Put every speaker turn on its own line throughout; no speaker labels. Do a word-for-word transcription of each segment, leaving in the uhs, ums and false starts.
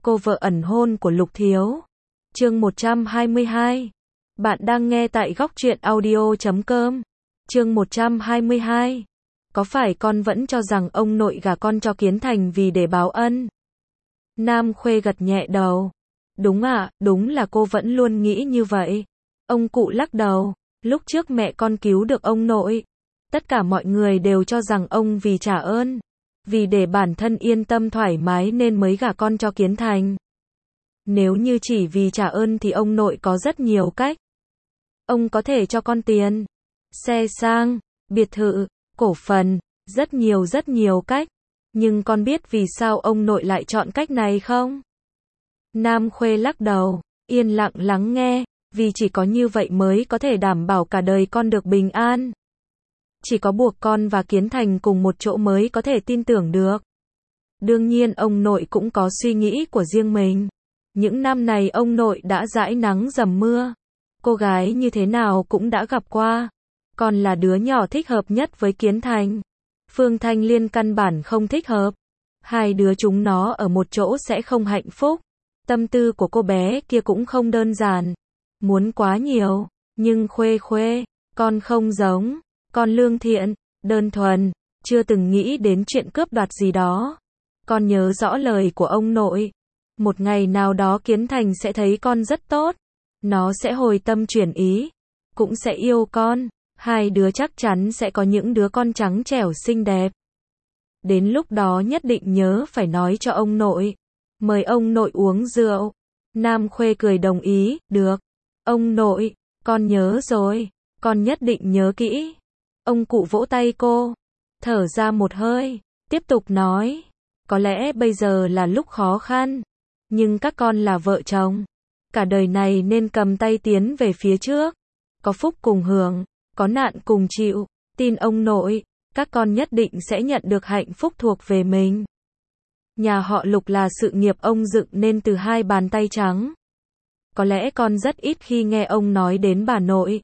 cô vợ ẩn hôn của Lục Thiếu. Chương một trăm hai mươi hai. Bạn đang nghe tại góc truyện audio chấm com. Chương một trăm hai mươi hai. Có phải con vẫn cho rằng ông nội gả con cho Kiến Thành vì để báo ân? Nam Khuê gật nhẹ đầu. Đúng ạ, à, đúng là cô vẫn luôn nghĩ như vậy. Ông cụ lắc đầu. Lúc trước mẹ con cứu được ông nội, tất cả mọi người đều cho rằng ông vì trả ơn, vì để bản thân yên tâm thoải mái nên mới gả con cho Kiến Thành. Nếu như chỉ vì trả ơn thì ông nội có rất nhiều cách. Ông có thể cho con tiền, xe sang, biệt thự, cổ phần, rất nhiều rất nhiều cách. Nhưng con biết vì sao ông nội lại chọn cách này không? Nam Khuê lắc đầu, yên lặng lắng nghe, vì chỉ có như vậy mới có thể đảm bảo cả đời con được bình an. Chỉ có buộc con và Kiến Thành cùng một chỗ mới có thể tin tưởng được. Đương nhiên ông nội cũng có suy nghĩ của riêng mình. Những năm này ông nội đã dãi nắng dầm mưa. Cô gái như thế nào cũng đã gặp qua. Còn là đứa nhỏ thích hợp nhất với Kiến Thành. Phương Thanh Liên căn bản không thích hợp. Hai đứa chúng nó ở một chỗ sẽ không hạnh phúc. Tâm tư của cô bé kia cũng không đơn giản. Muốn quá nhiều. Nhưng Khuê Khuê, con không giống. Con lương thiện, đơn thuần, chưa từng nghĩ đến chuyện cướp đoạt gì đó. Con nhớ rõ lời của ông nội. Một ngày nào đó Kiến Thành sẽ thấy con rất tốt. Nó sẽ hồi tâm chuyển ý. Cũng sẽ yêu con. Hai đứa chắc chắn sẽ có những đứa con trắng trẻo xinh đẹp. Đến lúc đó nhất định nhớ phải nói cho ông nội. Mời ông nội uống rượu. Nam Khuê cười đồng ý, được. Ông nội, con nhớ rồi. Con nhất định nhớ kỹ. Ông cụ vỗ tay cô. Thở ra một hơi. Tiếp tục nói. Có lẽ bây giờ là lúc khó khăn. Nhưng các con là vợ chồng. Cả đời này nên cầm tay tiến về phía trước. Có phúc cùng hưởng. Có nạn cùng chịu. Tin ông nội. Các con nhất định sẽ nhận được hạnh phúc thuộc về mình. Nhà họ Lục là sự nghiệp ông dựng nên từ hai bàn tay trắng. Có lẽ con rất ít khi nghe ông nói đến bà nội.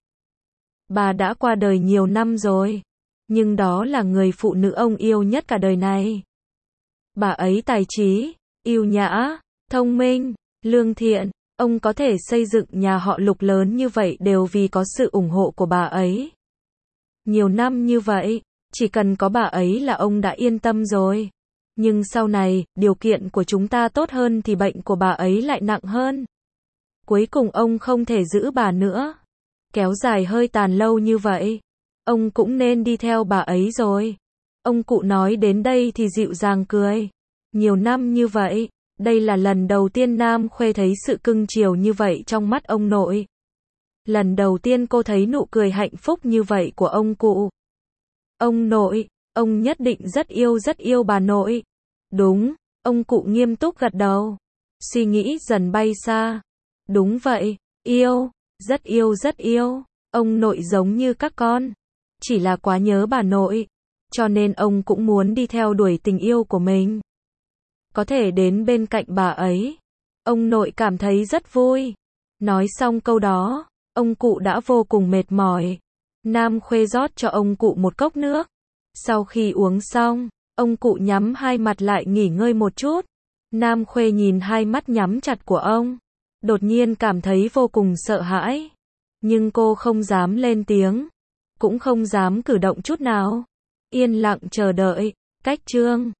Bà đã qua đời nhiều năm rồi. Nhưng đó là người phụ nữ ông yêu nhất cả đời này. Bà ấy tài trí, yêu nhã, thông minh, lương thiện. Ông có thể xây dựng nhà họ Lục lớn như vậy đều vì có sự ủng hộ của bà ấy. Nhiều năm như vậy, chỉ cần có bà ấy là ông đã yên tâm rồi. Nhưng sau này, điều kiện của chúng ta tốt hơn thì bệnh của bà ấy lại nặng hơn. Cuối cùng ông không thể giữ bà nữa. Kéo dài hơi tàn lâu như vậy. Ông cũng nên đi theo bà ấy rồi. Ông cụ nói đến đây thì dịu dàng cười. Nhiều năm như vậy, đây là lần đầu tiên Nam Khuê thấy sự cưng chiều như vậy trong mắt ông nội. Lần đầu tiên cô thấy nụ cười hạnh phúc như vậy của ông cụ. Ông nội, ông nhất định rất yêu rất yêu bà nội. Đúng, ông cụ nghiêm túc gật đầu. Suy nghĩ dần bay xa. Đúng vậy, yêu, rất yêu rất yêu. Ông nội giống như các con. Chỉ là quá nhớ bà nội. Cho nên ông cũng muốn đi theo đuổi tình yêu của mình. Có thể đến bên cạnh bà ấy. Ông nội cảm thấy rất vui. Nói xong câu đó, ông cụ đã vô cùng mệt mỏi. Nam Khuê rót cho ông cụ một cốc nước. Sau khi uống xong, ông cụ nhắm hai mặt lại nghỉ ngơi một chút. Nam Khuê nhìn hai mắt nhắm chặt của ông. Đột nhiên cảm thấy vô cùng sợ hãi. Nhưng cô không dám lên tiếng. Cũng không dám cử động chút nào. Yên lặng chờ đợi. Cách chương